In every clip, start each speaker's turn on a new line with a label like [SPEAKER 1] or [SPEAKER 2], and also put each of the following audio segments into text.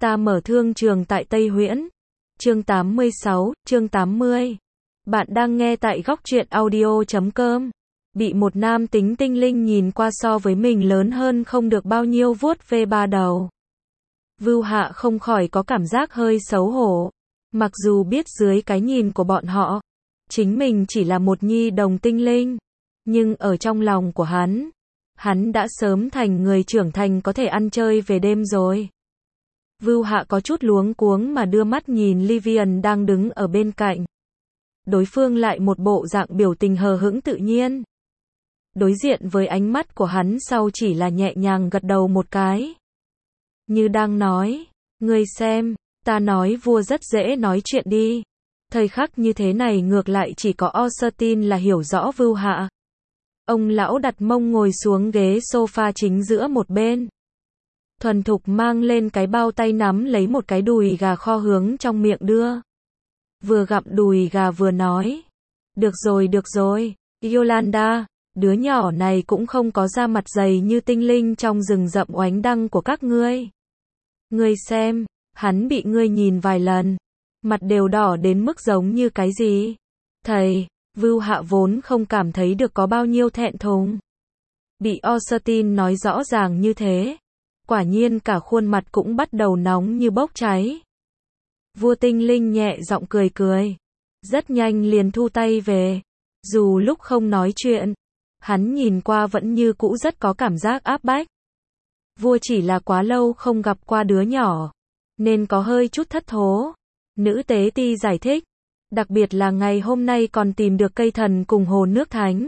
[SPEAKER 1] Ta mở thương trường tại Tây Huyễn. Chương 86, chương 80. Bạn đang nghe tại góc truyện audio.com. Bị một nam tính tinh linh nhìn qua so với mình lớn hơn không được bao nhiêu vuốt ve ba đầu. Vưu Hạ không khỏi có cảm giác hơi xấu hổ. Mặc dù biết dưới cái nhìn của bọn họ, chính mình chỉ là một nhi đồng tinh linh. Nhưng ở trong lòng của hắn đã sớm thành người trưởng thành có thể ăn chơi về đêm rồi. Vưu Hạ có chút luống cuống mà đưa mắt nhìn Livian đang đứng ở bên cạnh. Đối phương lại một bộ dạng biểu tình hờ hững tự nhiên. Đối diện với ánh mắt của hắn sau chỉ là nhẹ nhàng gật đầu một cái. Như đang nói, ngươi xem, ta nói vua rất dễ nói chuyện đi. Thời khắc như thế này ngược lại chỉ có Austin là hiểu rõ Vưu Hạ. Ông lão đặt mông ngồi xuống ghế sofa chính giữa một bên. Thuần thục mang lên cái bao tay nắm lấy một cái đùi gà kho hướng trong miệng đưa. Vừa gặm đùi gà vừa nói. Được rồi, Yolanda, đứa nhỏ này cũng không có da mặt dày như tinh linh trong rừng rậm oánh đăng của các ngươi. Ngươi xem, hắn bị ngươi nhìn vài lần, mặt đều đỏ đến mức giống như cái gì. Thầy, Vưu Hạ vốn không cảm thấy được có bao nhiêu thẹn thùng. Bị Austin nói rõ ràng như thế. Quả nhiên cả khuôn mặt cũng bắt đầu nóng như bốc cháy. Vua tinh linh nhẹ giọng cười cười. Rất nhanh liền thu tay về. Dù lúc không nói chuyện, hắn nhìn qua vẫn như cũ rất có cảm giác áp bách. Vua chỉ là quá lâu không gặp qua đứa nhỏ, nên có hơi chút thất thố. Nữ tế ti giải thích. Đặc biệt là ngày hôm nay còn tìm được cây thần cùng hồ nước thánh.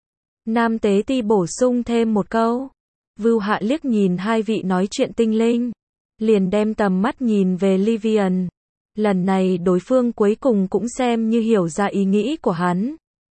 [SPEAKER 1] Nam tế ti bổ sung thêm một câu. Vưu Hạ liếc nhìn hai vị nói chuyện tinh linh, liền đem tầm mắt nhìn về Livian. Lần này đối phương cuối cùng cũng xem như hiểu ra ý nghĩ của hắn.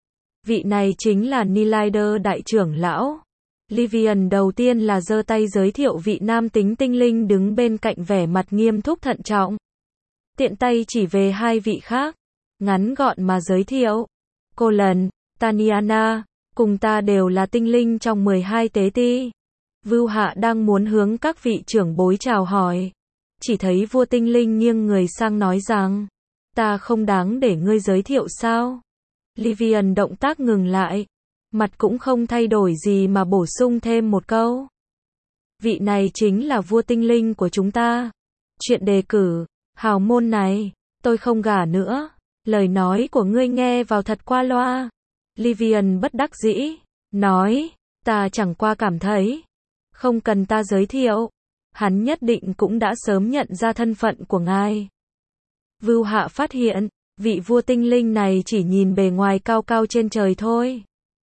[SPEAKER 1] Vị này chính là Nilader đại trưởng lão. Livian đầu tiên là giơ tay giới thiệu vị nam tính tinh linh đứng bên cạnh vẻ mặt nghiêm túc thận trọng. Tiện tay chỉ về hai vị khác, ngắn gọn mà giới thiệu. Colin, Taniana, cùng ta đều là tinh linh trong 12 tế ti. Vưu Hạ đang muốn hướng các vị trưởng bối chào hỏi. Chỉ thấy vua tinh linh nghiêng người sang nói rằng, ta không đáng để ngươi giới thiệu sao? Livian động tác ngừng lại, mặt cũng không thay đổi gì mà bổ sung thêm một câu. Vị này chính là vua tinh linh của chúng ta. Chuyện đề cử, hào môn này, tôi không gả nữa. Lời nói của ngươi nghe vào thật qua loa. Livian bất đắc dĩ, nói, ta chẳng qua cảm thấy, không cần ta giới thiệu, hắn nhất định cũng đã sớm nhận ra thân phận của ngài. Vưu Hạ phát hiện, vị vua tinh linh này chỉ nhìn bề ngoài cao cao trên trời thôi.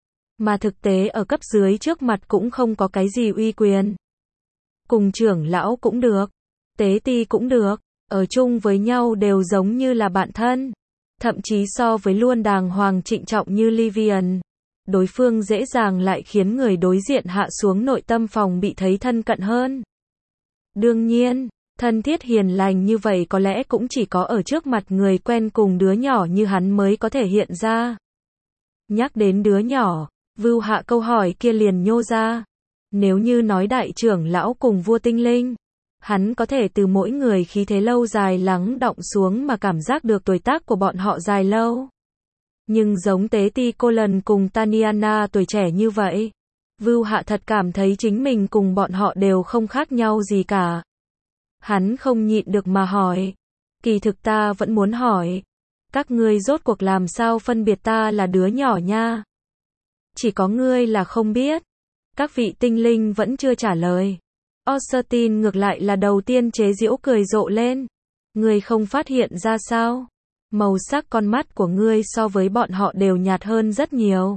[SPEAKER 1] Mà thực tế ở cấp dưới trước mặt cũng không có cái gì uy quyền. Cùng trưởng lão cũng được, tế ti cũng được, ở chung với nhau đều giống như là bạn thân. Thậm chí so với luôn đàng hoàng trịnh trọng như Livian, đối phương dễ dàng lại khiến người đối diện hạ xuống nội tâm phòng bị thấy thân cận hơn. Đương nhiên, thân thiết hiền lành như vậy có lẽ cũng chỉ có ở trước mặt người quen cùng đứa nhỏ như hắn mới có thể hiện ra. Nhắc đến đứa nhỏ, Vưu Hạ câu hỏi kia liền nhô ra. Nếu như nói đại trưởng lão cùng vua tinh linh, hắn có thể từ mỗi người khí thế lâu dài lắng đọng xuống mà cảm giác được tuổi tác của bọn họ dài lâu. Nhưng giống tế ti Colin cùng Taniana tuổi trẻ như vậy, Vưu Hạ thật cảm thấy chính mình cùng bọn họ đều không khác nhau gì cả. Hắn không nhịn được mà hỏi. Kỳ thực ta vẫn muốn hỏi. Các ngươi rốt cuộc làm sao phân biệt ta là đứa nhỏ nha? Chỉ có ngươi là không biết. Các vị tinh linh vẫn chưa trả lời. Austin ngược lại là đầu tiên chế giễu cười rộ lên. Ngươi không phát hiện ra sao? Màu sắc con mắt của ngươi so với bọn họ đều nhạt hơn rất nhiều.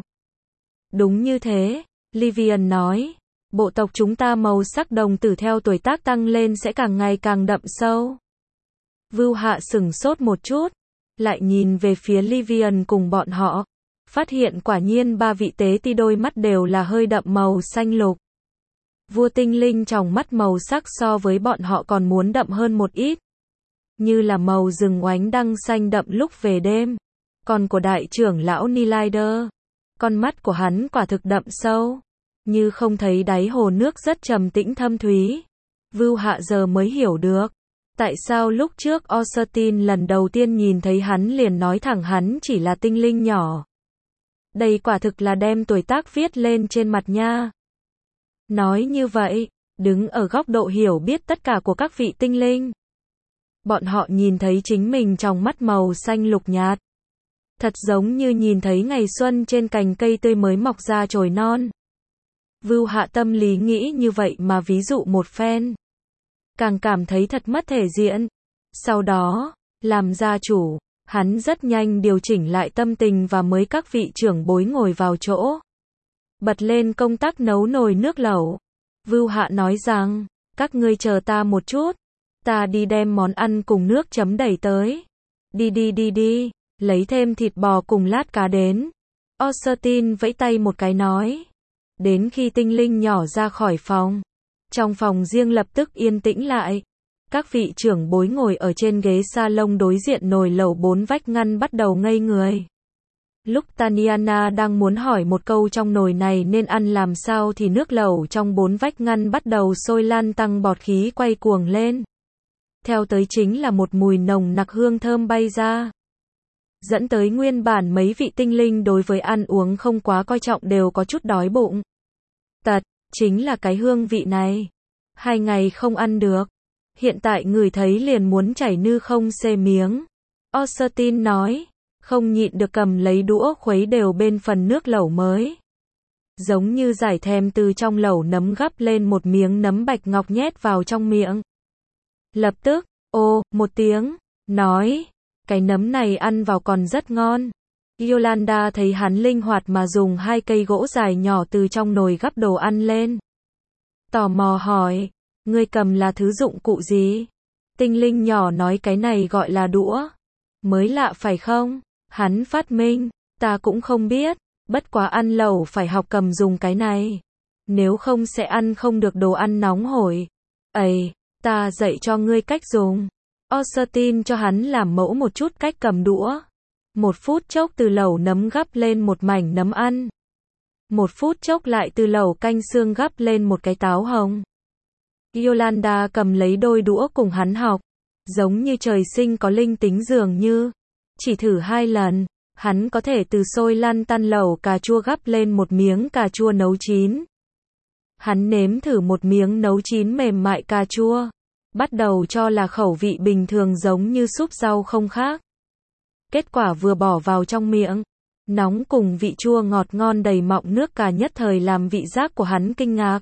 [SPEAKER 1] Đúng như thế, Livian nói. Bộ tộc chúng ta màu sắc đồng tử theo tuổi tác tăng lên sẽ càng ngày càng đậm sâu. Vưu Hạ sửng sốt một chút, lại nhìn về phía Livian cùng bọn họ. Phát hiện quả nhiên ba vị tế ti đôi mắt đều là hơi đậm màu xanh lục. Vua tinh linh trong mắt màu sắc so với bọn họ còn muốn đậm hơn một ít. Như là màu rừng oánh đăng xanh đậm lúc về đêm. Còn của đại trưởng lão Nilader, con mắt của hắn quả thực đậm sâu, như không thấy đáy hồ nước rất trầm tĩnh thâm thúy. Vưu Hạ giờ mới hiểu được, Tại sao lúc trước Austin lần đầu tiên nhìn thấy hắn liền nói thẳng hắn chỉ là tinh linh nhỏ? Đây quả thực là đem tuổi tác viết lên trên mặt nha. Nói như vậy, đứng ở góc độ hiểu biết tất cả của các vị tinh linh, bọn họ nhìn thấy chính mình trong mắt màu xanh lục nhạt. Thật giống như nhìn thấy ngày xuân trên cành cây tươi mới mọc ra chồi non. Vưu Hạ tâm lý nghĩ như vậy mà ví dụ một phen. Càng cảm thấy thật mất thể diện. Sau đó, làm gia chủ, hắn rất nhanh điều chỉnh lại tâm tình và mới các vị trưởng bối ngồi vào chỗ. Bật lên công tắc nấu nồi nước lẩu. Vưu Hạ nói rằng, các ngươi chờ ta một chút. Ta đi đem món ăn cùng nước chấm đẩy tới. Đi. Lấy thêm thịt bò cùng lát cá đến. Austin vẫy tay một cái nói. Đến khi tinh linh nhỏ ra khỏi phòng, trong phòng riêng lập tức yên tĩnh lại. Các vị trưởng bối ngồi ở trên ghế salon đối diện nồi lẩu 4 vách ngăn bắt đầu ngây người. Lúc Tatiana đang muốn hỏi một câu trong nồi này nên ăn làm sao thì nước lẩu trong 4 vách ngăn bắt đầu sôi lan tăng bọt khí quay cuồng lên. Theo tới chính là một mùi nồng nặc hương thơm bay ra. Dẫn tới nguyên bản mấy vị tinh linh đối với ăn uống không quá coi trọng đều có chút đói bụng. Tật, chính là cái hương vị này. 2 ngày không ăn được. Hiện tại ngửi thấy liền muốn chảy nư không xê miếng. Austin nói, không nhịn được cầm lấy đũa khuấy đều bên phần nước lẩu mới. Giống như giải thèm từ trong lẩu nấm gắp lên một miếng nấm bạch ngọc nhét vào trong miệng. Lập tức, một tiếng, nói, cái nấm này ăn vào còn rất ngon. Yolanda thấy hắn linh hoạt mà dùng 2 cây gỗ dài nhỏ từ trong nồi gắp đồ ăn lên. Tò mò hỏi, ngươi cầm là thứ dụng cụ gì? Tinh linh nhỏ nói cái này gọi là đũa. Mới lạ phải không? Hắn phát minh, ta cũng không biết, bất quá ăn lẩu phải học cầm dùng cái này. Nếu không sẽ ăn không được đồ ăn nóng hổi. Ây, ta dạy cho ngươi cách dùng. Austin cho hắn làm mẫu một chút cách cầm đũa. 1 phút chốc từ lẩu nấm gắp lên một mảnh nấm ăn. 1 phút chốc lại từ lẩu canh xương gắp lên một cái táo hồng. Yolanda cầm lấy đôi đũa cùng hắn học. Giống như trời sinh có linh tính dường như. Chỉ thử 2 lần, hắn có thể từ sôi lăn tăn lẩu cà chua gắp lên một miếng cà chua nấu chín. Hắn nếm thử một miếng nấu chín mềm mại cà chua. Bắt đầu cho là khẩu vị bình thường giống như súp rau không khác. Kết quả vừa bỏ vào trong miệng, nóng cùng vị chua ngọt ngon đầy mọng nước cà nhất thời làm vị giác của hắn kinh ngạc.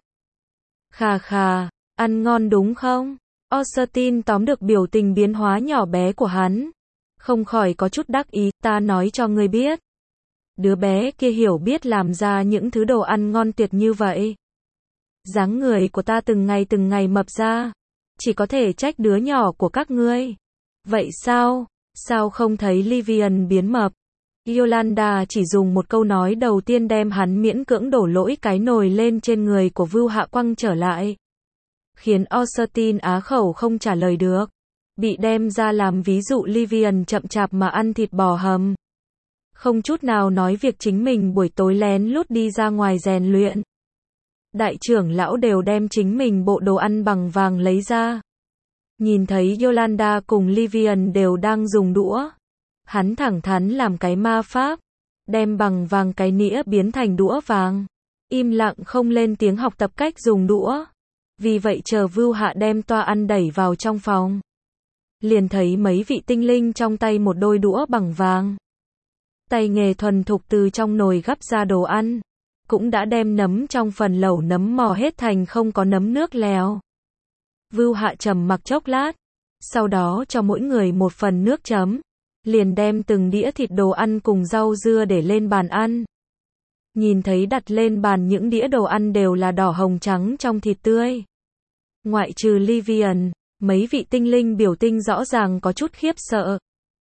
[SPEAKER 1] Khà, ăn ngon đúng không? Austin tóm được biểu tình biến hóa nhỏ bé của hắn. Không khỏi có chút đắc ý, ta nói cho ngươi biết. Đứa bé kia hiểu biết làm ra những thứ đồ ăn ngon tuyệt như vậy. Dáng người của ta từng ngày mập ra. Chỉ có thể trách đứa nhỏ của các ngươi. Vậy sao? Sao không thấy Livian biến mập? Yolanda chỉ dùng một câu nói đầu tiên đem hắn miễn cưỡng đổ lỗi cái nồi lên trên người của Vưu Hạ quăng trở lại. Khiến Austin á khẩu không trả lời được. Bị đem ra làm ví dụ Livian chậm chạp mà ăn thịt bò hầm. Không chút nào nói việc chính mình buổi tối lén lút đi ra ngoài rèn luyện. Đại trưởng lão đều đem chính mình bộ đồ ăn bằng vàng lấy ra. Nhìn thấy Yolanda cùng Livian đều đang dùng đũa. Hắn thẳng thắn làm cái ma pháp. Đem bằng vàng cái nĩa biến thành đũa vàng. Im lặng không lên tiếng học tập cách dùng đũa. Vì vậy chờ Vưu Hạ đem toa ăn đẩy vào trong phòng. Liền thấy mấy vị tinh linh trong tay một đôi đũa bằng vàng. Tay nghề thuần thục từ trong nồi gắp ra đồ ăn. Cũng đã đem nấm trong phần lẩu nấm mò hết thành không có nấm nước lèo. Vưu Hạ trầm mặc chốc lát. Sau đó cho mỗi người một phần nước chấm. Liền đem từng đĩa thịt đồ ăn cùng rau dưa để lên bàn ăn. Nhìn thấy đặt lên bàn những đĩa đồ ăn đều là đỏ hồng trắng trong thịt tươi. Ngoại trừ Livian, mấy vị tinh linh biểu tình rõ ràng có chút khiếp sợ.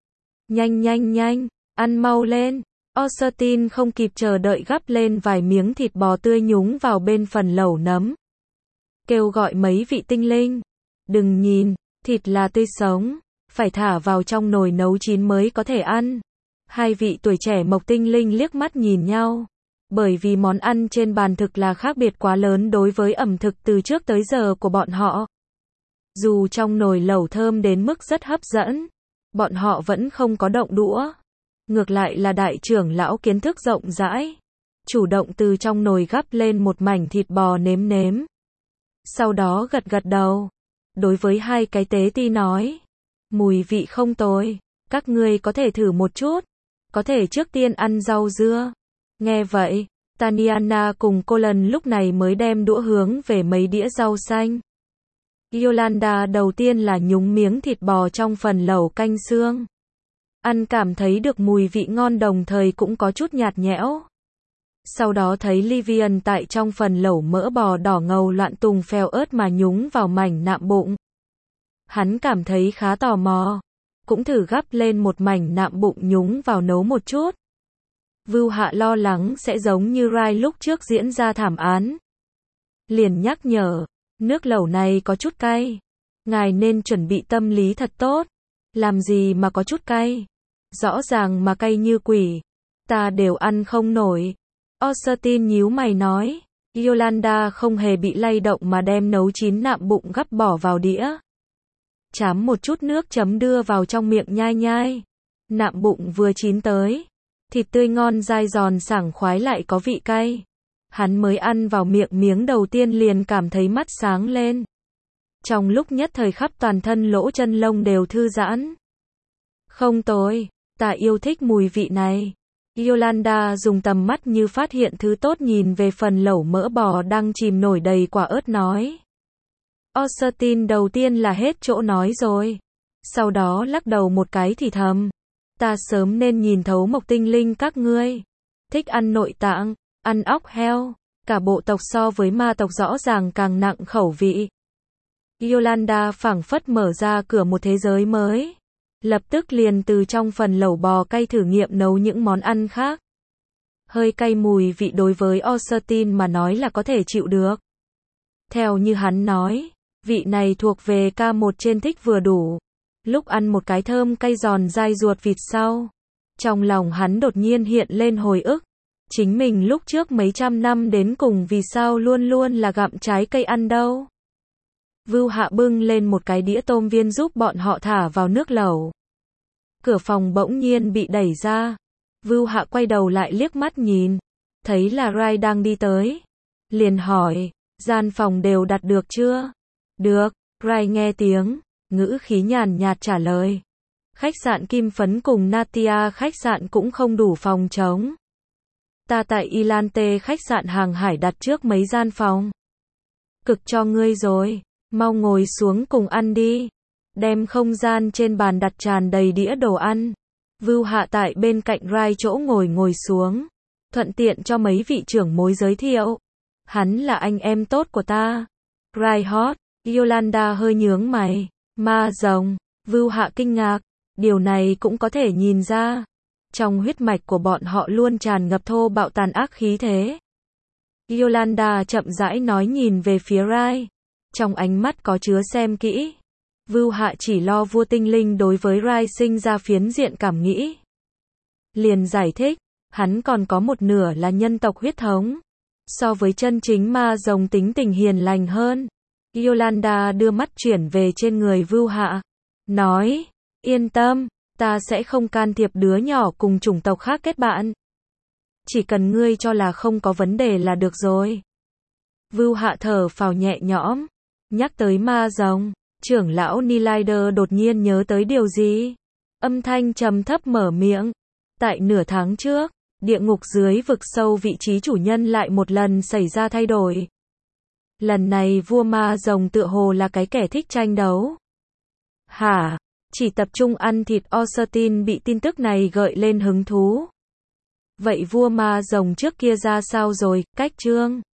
[SPEAKER 1] Nhanh, ăn mau lên. Austin không kịp chờ đợi gắp lên vài miếng thịt bò tươi nhúng vào bên phần lẩu nấm. Kêu gọi mấy vị tinh linh. Đừng nhìn, thịt là tươi sống, phải thả vào trong nồi nấu chín mới có thể ăn. 2 vị tuổi trẻ mộc tinh linh liếc mắt nhìn nhau. Bởi vì món ăn trên bàn thực là khác biệt quá lớn đối với ẩm thực từ trước tới giờ của bọn họ. Dù trong nồi lẩu thơm đến mức rất hấp dẫn, bọn họ vẫn không có động đũa. Ngược lại là đại trưởng lão kiến thức rộng rãi, chủ động từ trong nồi gắp lên một mảnh thịt bò nếm nếm. Sau đó gật gật đầu. Đối với hai cái tế ti nói, mùi vị không tồi, các ngươi có thể thử một chút, có thể trước tiên ăn rau dưa. Nghe vậy, Tatiana cùng Colin lúc này mới đem đũa hướng về mấy đĩa rau xanh. Yolanda đầu tiên là nhúng miếng thịt bò trong phần lẩu canh xương. Ăn cảm thấy được mùi vị ngon đồng thời cũng có chút nhạt nhẽo. Sau đó thấy Livian tại trong phần lẩu mỡ bò đỏ ngầu loạn tùng phèo ớt mà nhúng vào mảnh nạm bụng. Hắn cảm thấy khá tò mò, cũng thử gắp lên một mảnh nạm bụng nhúng vào nấu một chút. Vưu Hạ lo lắng sẽ giống như Rai lúc trước diễn ra thảm án. Liền nhắc nhở, nước lẩu này có chút cay. Ngài nên chuẩn bị tâm lý thật tốt. Làm gì mà có chút cay? Rõ ràng mà cay như quỷ. Ta đều ăn không nổi. Austin nhíu mày nói. Yolanda không hề bị lay động mà đem nấu chín nạm bụng gắp bỏ vào đĩa. Chám một chút nước chấm đưa vào trong miệng nhai nhai. Nạm bụng vừa chín tới. Thịt tươi ngon dai giòn sảng khoái lại có vị cay. Hắn mới ăn vào miệng miếng đầu tiên liền cảm thấy mắt sáng lên. Trong lúc nhất thời khắp toàn thân lỗ chân lông đều thư giãn. Không tồi, ta yêu thích mùi vị này. Yolanda dùng tầm mắt như phát hiện thứ tốt nhìn về phần lẩu mỡ bò đang chìm nổi đầy quả ớt nói. Austin đầu tiên là hết chỗ nói rồi. Sau đó lắc đầu một cái thì thầm. Ta sớm nên nhìn thấu Mộc Tinh Linh các ngươi. Thích ăn nội tạng, ăn óc heo. Cả bộ tộc so với ma tộc rõ ràng càng nặng khẩu vị. Yolanda phảng phất mở ra cửa một thế giới mới. Lập tức liền từ trong phần lẩu bò cay thử nghiệm nấu những món ăn khác. Hơi cay mùi vị đối với Austin mà nói là có thể chịu được. Theo như hắn nói, vị này thuộc về K1 trên thích vừa đủ. Lúc ăn một cái thơm cay giòn dai ruột vịt sau, trong lòng hắn đột nhiên hiện lên hồi ức. Chính mình lúc trước mấy trăm năm đến cùng vì sao luôn luôn là gặm trái cây ăn đâu. Vưu Hạ bưng lên một cái đĩa tôm viên giúp bọn họ thả vào nước lẩu. Cửa phòng bỗng nhiên bị đẩy ra. Vưu Hạ quay đầu lại liếc mắt nhìn. Thấy là Rai đang đi tới. Liền hỏi, gian phòng đều đặt được chưa? Được, Rai nghe tiếng, ngữ khí nhàn nhạt trả lời. Khách sạn Kim Phấn cùng Natia khách sạn cũng không đủ phòng trống. Ta tại Ilante khách sạn hàng hải đặt trước mấy gian phòng. Cực cho ngươi rồi, mau ngồi xuống cùng ăn đi. Đem không gian trên bàn đặt tràn đầy đĩa đồ ăn. Vưu Hạ tại bên cạnh Rai chỗ ngồi xuống. Thuận tiện cho mấy vị trưởng mối giới thiệu. Hắn là anh em tốt của ta. Rai hot, Yolanda hơi nhướng mày. Ma rồng, Vưu Hạ kinh ngạc. Điều này cũng có thể nhìn ra. Trong huyết mạch của bọn họ luôn tràn ngập thô bạo tàn ác khí thế. Yolanda chậm rãi nói nhìn về phía Rai. Trong ánh mắt có chứa xem kỹ. Vưu Hạ chỉ lo vua tinh linh đối với Rai sinh ra phiến diện cảm nghĩ. Liền giải thích, hắn còn có một nửa là nhân tộc huyết thống. So với chân chính ma rồng tính tình hiền lành hơn. Yolanda đưa mắt chuyển về trên người Vưu Hạ. Nói, yên tâm, ta sẽ không can thiệp đứa nhỏ cùng chủng tộc khác kết bạn. Chỉ cần ngươi cho là không có vấn đề là được rồi. Vưu Hạ thở phào nhẹ nhõm. Nhắc tới ma rồng, trưởng lão Nilider đột nhiên nhớ tới điều gì. Âm thanh trầm thấp mở miệng. Tại nửa tháng trước, địa ngục dưới vực sâu vị trí chủ nhân lại một lần xảy ra thay đổi. Lần này vua ma rồng tựa hồ là cái kẻ thích tranh đấu. Hả? Chỉ tập trung ăn thịt. Austin bị tin tức này gợi lên hứng thú. Vậy vua ma rồng trước kia ra sao rồi? Cách chương